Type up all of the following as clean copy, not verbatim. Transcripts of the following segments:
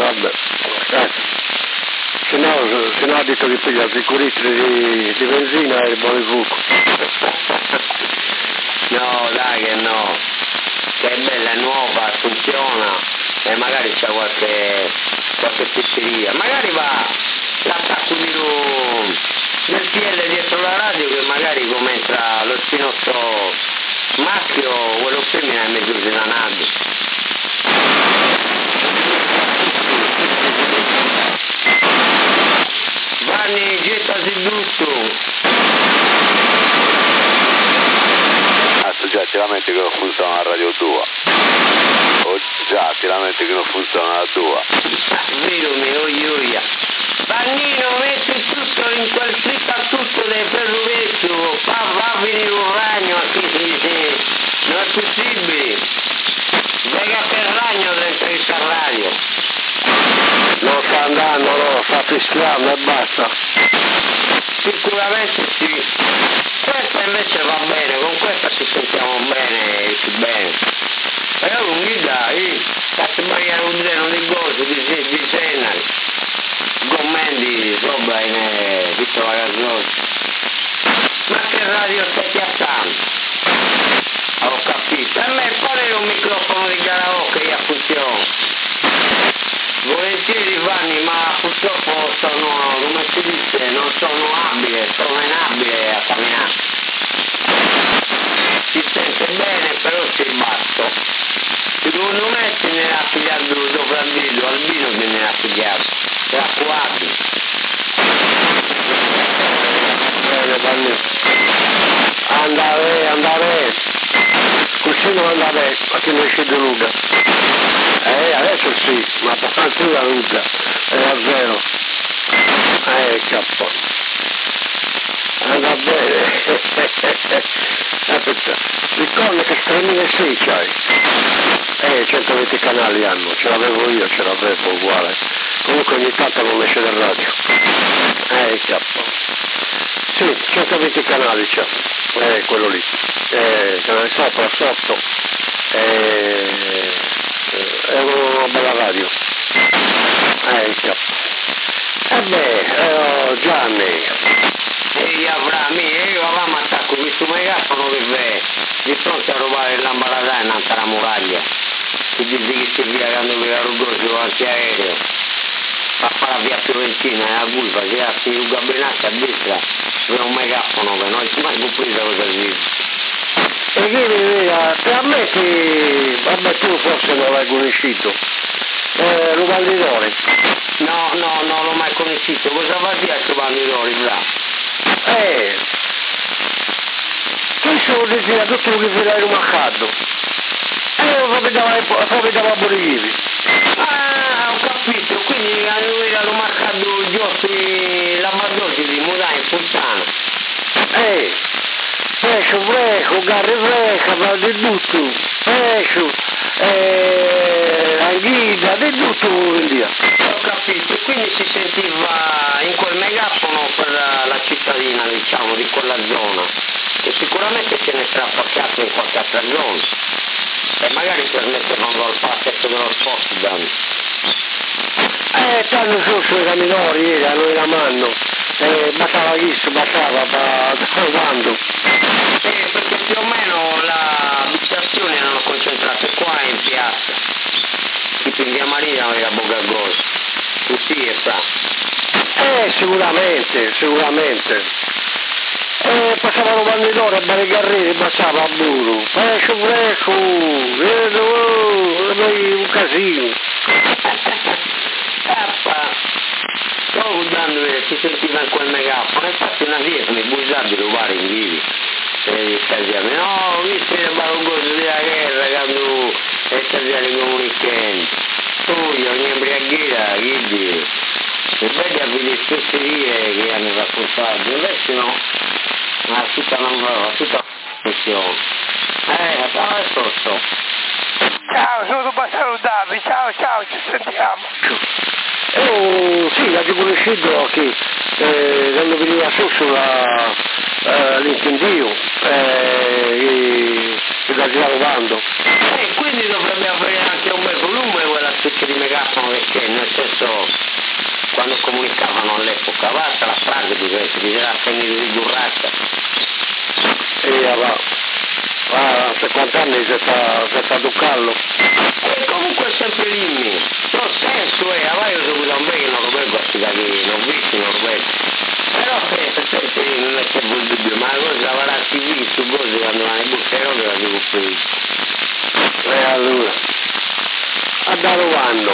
vabbè. Se no ha detto che piglia 5 litri di benzina e buone fuoco. No, dai che no. Che è bella, è nuova, funziona e magari c'è qualche pizzeria. Magari va l'attacco del PL dietro la radio che magari come entra lo spinotto maschio o quello femmina è mezzo zenanato. Vanni, gettasi giusto. Già ti lamenti che non funziona la radio tua. O già ti lamenti che non funziona la tua. Vero mio ioia. Vannino, metti tutto in quel fritto a tutto del ferrovetto. Va a venire un ragno a chi si dice. Non è possibile. Vega per il ragno dentro il radio. Non sta andando, no, sta fischiando e basta. Sicuramente sì. Questa invece va bene, con questa ci sentiamo bene, però non mi dai, cazzo magari un zeno di gozo, di cena, commenti sopra in tutto la gasosa. Ma che radio stai piazzando? Ho capito, a me pone un microfono di karaoke che funziona. Volentieri Vanni, ma purtroppo sono, come si dice, non sono inabile a camminare. Si sente bene, però si è basso. Secondo me se ne ha pigliato dopo Albino se ne ha pigliato. Era quasi. Bene, Vanni. Andare. Così non andare, a che non esce di Luca. Adesso sì, ma abbastanza la luce, è a zero. Cappo. Va bene. Aspetta, ricorda che 3006 c'hai. 120 canali hanno, ce l'avevo io, ce l'avevo uguale. Comunque ogni tanto non esce dal radio. Cappo. Sì, 120 canali c'ha. Quello lì. Canale sotto. È una bella radio. Gianni. Ehi Avrami, io avevamo attacco questo megafono che vè di fronte a rubare il lambaradà in alta la muraglia. Tu dici che si via quando aveva rugoso antiaereo. A fare la via Fiorentina e a Gulfa, che ha finito un gabinetto a destra, aveva un megafono che non si è mai compreso cosa dice. E che per me che, vabbè tu forse non l'hai conosciuto, lo Vandidori. No, non l'ho mai conosciuto, cosa va a dire questo Vandidori là? Questo lo diceva tutto che si era rumacato. Lo vedeva pure ieri. Ah, ho capito, quindi hanno era rumacato giusto la Madonna di Mudai in Fontana. Pesce fresco, garre fresca, di tutto, pesce, anghita, di tutto via. Ho capito, quindi si sentiva in quel megafono per la cittadina, diciamo, di quella zona, che sicuramente se ne sarà appaccato in qualche altra zona, e magari permettevano al pacchetto dello Spotsdam. Tanto solo era minori, non era manno. Bastava questo, bastava da quando? Perché più o meno le abitazioni erano concentrate qua in piazza, tipo in via Marina era Bogagosa, così e sa. Sicuramente. Passavano bandidori a Barigarreri, passava a Buru, pesce fresco, un casino. Stavo guardando che si sentiva in quel megafono, infatti una via mi bussati lo pare in vivi. E dicevano, no, visto che balongoso della guerra quando è stato comunicante. Poi ogni embriaghiera, che dire, e vedi a vedere fesserie che hanno raccontato, invece no, ma tutta la funzione. Ciao e sotto. Ciao, sono Bassano Davi, ciao, ci sentiamo. Sì, l'ho conosciuto che quando veniva su l'incendio che la girava bando. Quindi dovrebbe avere anche un bel volume quella specie di megafono che c'è, nel senso, quando comunicavano all'epoca, basta la frase che bisogna segni di burraccia. A 50 anni si sta ducallo. E comunque è sempre l'immi, lo stesso è, a io seguito un bene non lo vedo a che non visto, non lo vedo. Però sempre non è che vuol dubbio, ma la cosa va a TV su cose quando vanno in bucchero che la devo preso. E allora, andare quando,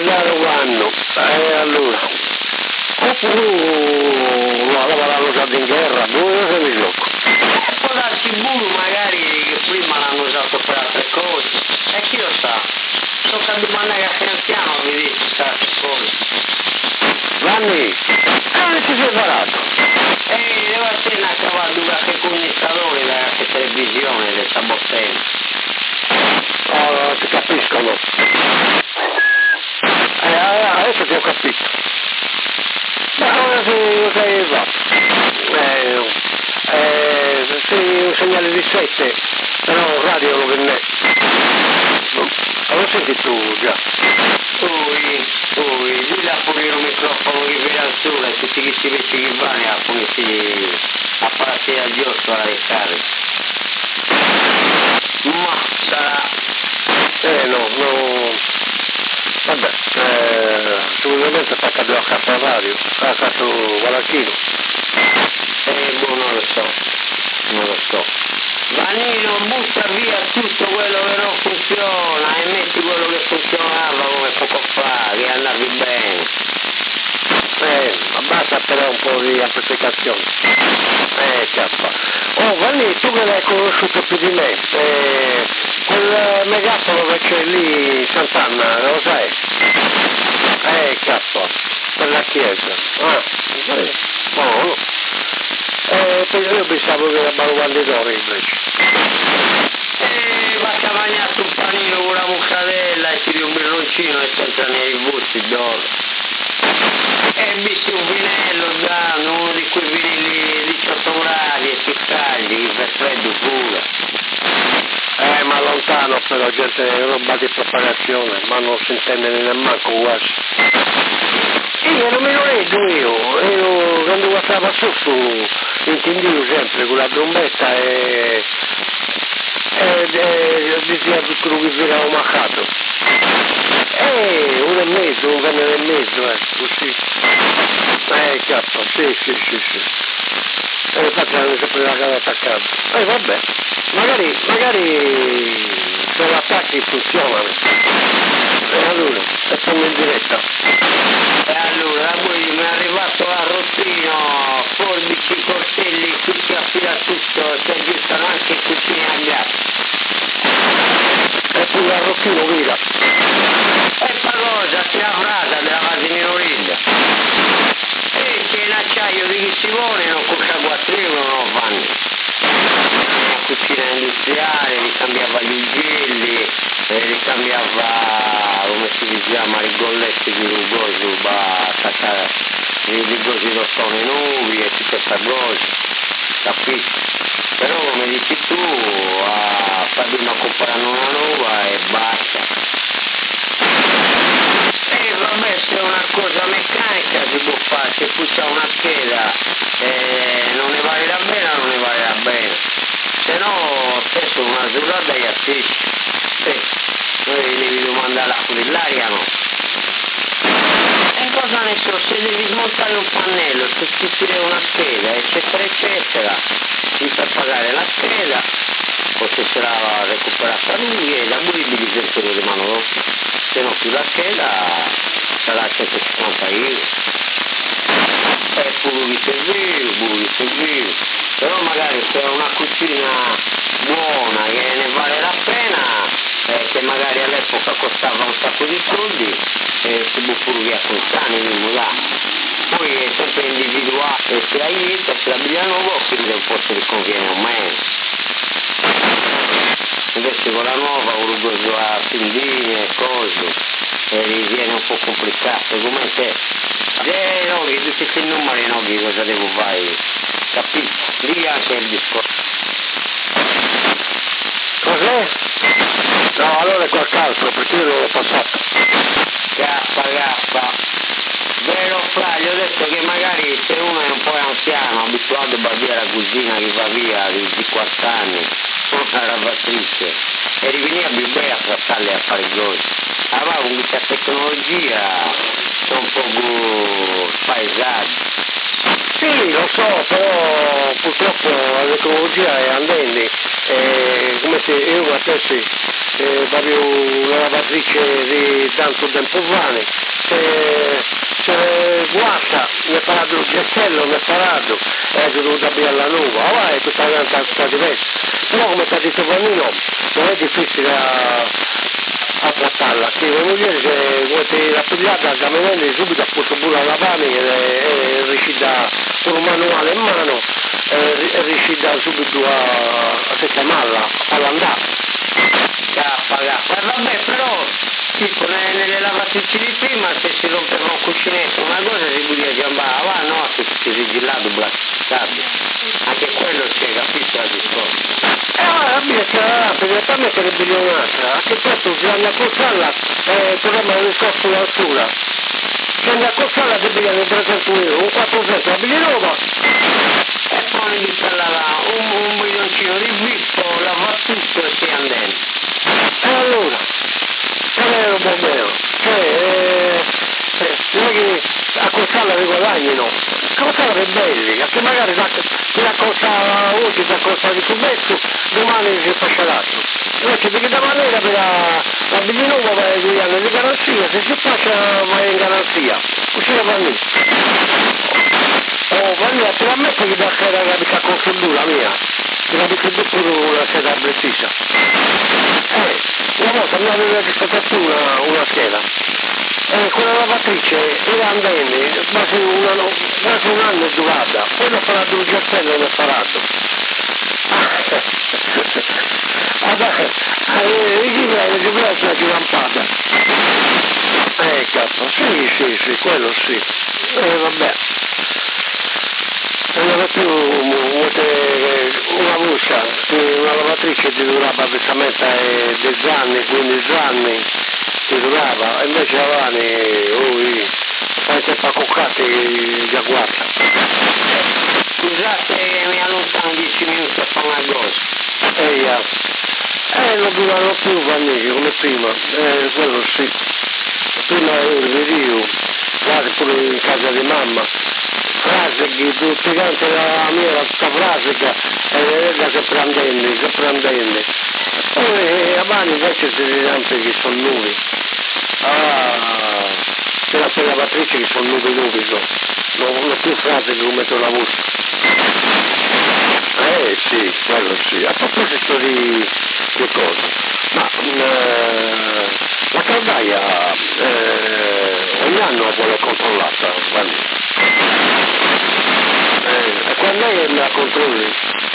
allora. Oppure la l'hanno usato in guerra, dove se mi gioco? Può darsi buono magari che prima l'hanno usato per altre cose, e chi lo sa? Tocca domandare a Finanziano mi dice queste cose. Vanni, ti sei parato? Devo essere una cavatura che condensadore da che televisione del Sabottene. Oh, ti capiscono. Adesso ti ho capito. Ma ora sei fatto. Sei un segnale di 7, però radio non per me. Lo senti tu già? Poi, lui ha pulito il microfono di via al sole, tutti questi pezzi che vanno a pulirsi a partire al giusto alla ricarica. Ma sarà. No. Vabbè, sicuramente attacca a casa radio, a casa Valachino. Non lo so. Vanino, butta via tutto quello che non funziona e metti quello che funzionava come poco fa, che andavi bene. Basta però un po' di amplificazione. Chiappa. Oh, Vanni, tu che l'hai conosciuto più di me, quel megafono che c'è lì in Sant'Anna, lo sai? Chiappa, per la chiesa. Buono. Io pensavo che era Baluvandidore invece. Va a mangiare un panino con una mucatella e tiri un birroncino e senza nei busti d'oro. E visti un vinello danno, uno di quei vinili 18 gradi e più caldi, per freddo pure. Ma lontano però, gente, roba di propagazione, ma non si intende nemmeno quasi. Io non me lo leggo io quando guardavo su intendevo sempre con la trombetta e diceva tutto quello che veniva mancato. 1 e mezzo, 1 venere e mezzo, così. Chiappa, sì. Infatti hanno sempre la casa attaccata. Vabbè, magari se l'attacchi funzionano. Allora, e sono in diretta. E allora poi mi è arrivato l'arrottino, forbici, coltelli, tutti a fila tutto, si aggiustano anche i cucini a gas. E poi l'arrottino vira. E fa cosa, si avrata della vasinino riglia. E c'è l'acciaio di chi si vuole, non costa 4 euro, non fanno. Una cucina industriale, ricambiava gli ugelli, ricambiava, come si chiama, i golletti di rugoso, i rugosi rottone nuovi e tutte queste cose, capito? Però come dici tu, prima comprare una nuova e basta. E vabbè, se è una cosa meccanica si può fare, se tu c'è una scheda non ne vale la pena, non ne vale la pena. Se no, spesso una giornata e assiste. Noi devi domandare a quell'aria, no? E cosa ne so, se devi smontare un pannello, sostituire una scheda, eccetera, ti fa pagare la scheda, o se sarà recuperata lui e da lui devi sempre di mano doppia. Se non più la scheda sarà 150 euro. E pure di servire. Però magari se è una cucina buona che ne vale la pena, che magari all'epoca costava un sacco di soldi, si può pure via con sani, là. Poi è sempre individuale, se hai vita, se la biglia nuova, quindi un po' se ti conviene o meno. Invece con la nuova ho rugoso a tindini e cose, e viene un po' complicato, come se no, che tutti questi numeri no, che cosa devo fare, capito? Lì anche il discorso. Cos'è? No, allora è qualche altro, perché io non l'ho passato. Gaffa. Vero Fra, gli ho detto che magari se uno è un po' anziano, abituato a badire la cugina che va via di 40 anni, una lavatrice, e riveniva più bene a trattarle a fare gol. Allora con questa tecnologia sono un po' spaesati. Sì, lo so, però purtroppo la tecnologia è andando, come se io adesso proprio una lavatrice di tanto tempo fa, se guarda, mi ha parato il gestello, mi ha parato, è dovuto aprire la nuova, ora è tutta un'altra cosa diversa, però come ti ha detto Pannino, non è difficile a trattarla, che vuol dire che vuoi la pigliata camminando subito ha posto pure alla pane e riuscita con un manuale in mano è riuscita subito a sistemarla, a farla andare. Vabbè, però tipo nelle lavatrici di prima se si rompeva un cuscinetto una cosa si poteva chiamare va no, se si sigillato plastificato, anche quello c'è, capisci la discorso. La mia sarà perché per me sarebbe un'altra, a che punto se andiamo a corsarla troviamo un discorso d'altura. Se andiamo a corsarla ti pigliano 300 euro, un 400 la pigli nuova. E poi mi installava un milioncino di visto, lava tutto e si andando. E allora, non è un problema, non è che a corsarla ti guadagnino, a corsarla per belli, a che magari ti accosta oggi, ti accosta di submetto, domani si faccia l'altro. Invece di che maniera per la biglinuova vai 2 anni di garanzia, se si faccia vai in garanzia, così la fanno. Oh, Vanilla, te la metto che da che la mica con la mia, te la metto pure una scheda precisa. Una volta mi aveva rispettato una scheda, quella lavatrice era andando, quasi un anno è durata, poi l'ho fatto un gestello e l'ho parato. Il giubileo di lampata. Cazzo, sì, quello sì. Vabbè. Non è più una busta, una lavatrice ti durava praticamente 10 anni, 15 anni, ti durava, e invece avanti, fai tempo a coccate di agguata. Scusate che mi allontano 10 minuti a fare una cosa. Non durano più Vanni come prima, quello sì. Prima ero venivo, quasi pure in casa di mamma, frase che tutti quanti la mia era tutta frasica e era sempre andando. Poi avanti invece si rilampi che sono nubi. C'è la lavatrice che sono nubi, non più frasiche come te la busta. Sì, quello sì. A proposito di cosa? Ma la caldaia ogni anno vuole controllata, e quando è la controlli?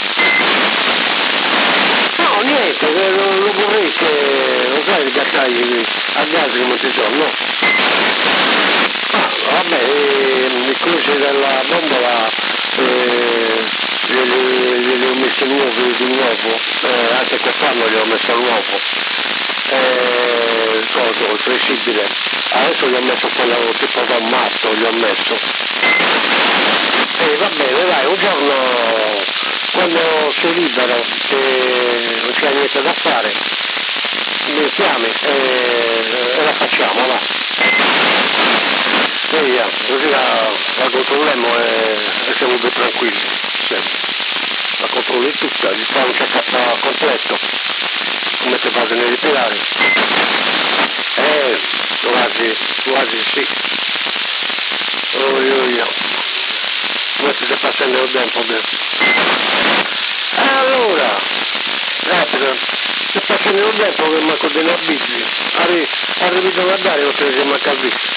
No, niente, lo vorrei che, lo sai, ghiacciai a gas come ci sono, no? Vabbè, i cruci della bombola glieli ho messi nuovi di nuovo, anche quest'anno gli ho messo nuovo, il flessibile, adesso gli ho messo quello tipo da un matto, gli ho messo. Va bene, dai, un giorno quando sei libero e non c'è niente da fare, mi chiami e la facciamo, va. Via, così la controlliamo e siamo più tranquilli. Sì. La controlli tutta, gli fai un check-up completo, come ti fate nei ritirare. Quasi sì. Come ti stai passando il tempo? Allora, rapido, ti stai passando il tempo che mi ha coordinato la bici. Arrivi a guardare oltre che mi ha capito.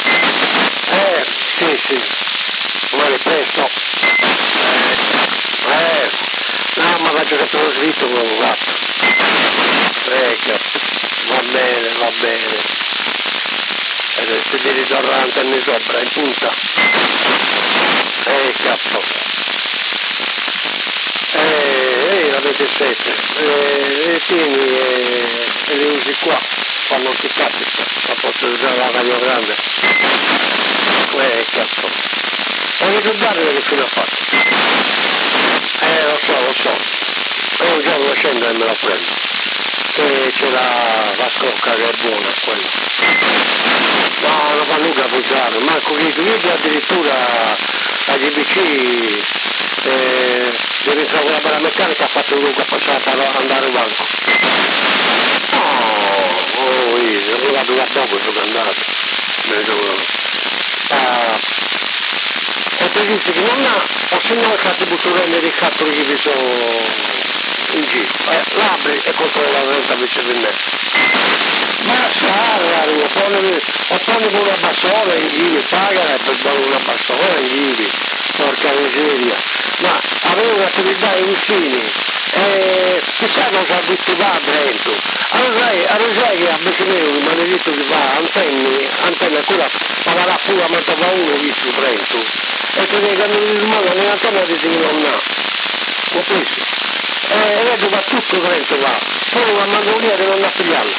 Sì, vuole presto. No, ma faccio che te lo svito con un gatto. Va bene. Se ti ritorna antenni sopra, in punta. Cazzo. La 27, le tieni e le usi qua, quando ti capita, a posto di usare la radio grande. Cazzo. Voglio ricordare che fine ha fatto. Lo so. È un giorno scendo e me la prendo. Che c'è la scocca che è buona, quella. No, non fa nulla a puzzare, manco che tu addirittura la GBC dentro quella bella meccanica ha fatto lungo passata ad andare in banco. Io vado da poco, sono andato. E ti dice che non ha, ho segnato il cattibuturello di cattoli che vi sono in giro. L'apri e controlla la renta invece di me. Ma sarà, pone pure una bassola in giri, pagare per dare una bassola in giri, porca miseria. Ma avevo un'attività ai vicini, chissà cosa ha visto là dentro. Allora sai che a Becimeo il maledetto che va, antenne ancora, parlerà pure a metà uno visto dentro. E ti dico che non modo nell'antenna di che non ha. Ho preso. E vedo va tutto dentro là. Poi una mandolina che non ha pigliarla.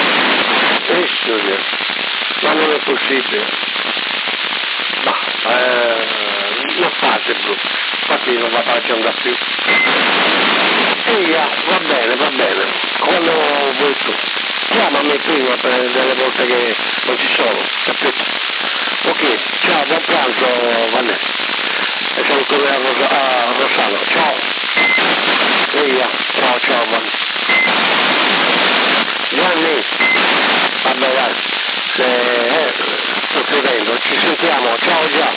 Ma non è possibile. Non fate bro, infatti non va facendo più. Va bene, quando vuoi tu. Chiamami prima per delle volte che non ci sono, capito? Ok, ciao, buon pranzo Vanessa. E saluto a Rossano, ciao. Ciao Vanessa. Gianni, vabbè dai, sto chiudendo, ci sentiamo, ciao Gian.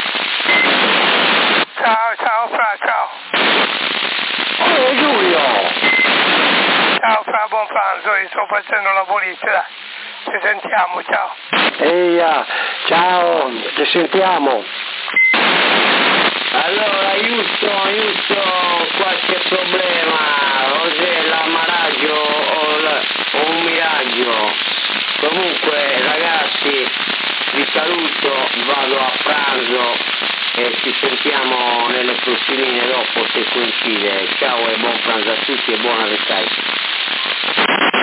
Ciao Fra, ciao. Oh Giulio! Ciao Fra, buon pranzo, io sto facendo la pulizia, dai. Ci sentiamo, ciao. Ciao, ci sentiamo. Allora, Houston, qualche problema, cos'è l'ammaraggio o un miraggio? Comunque ragazzi, vi saluto, vado a pranzo e ci sentiamo nelle prossimine dopo se coincide. Ciao e buon pranzo a tutti e buona ricarica.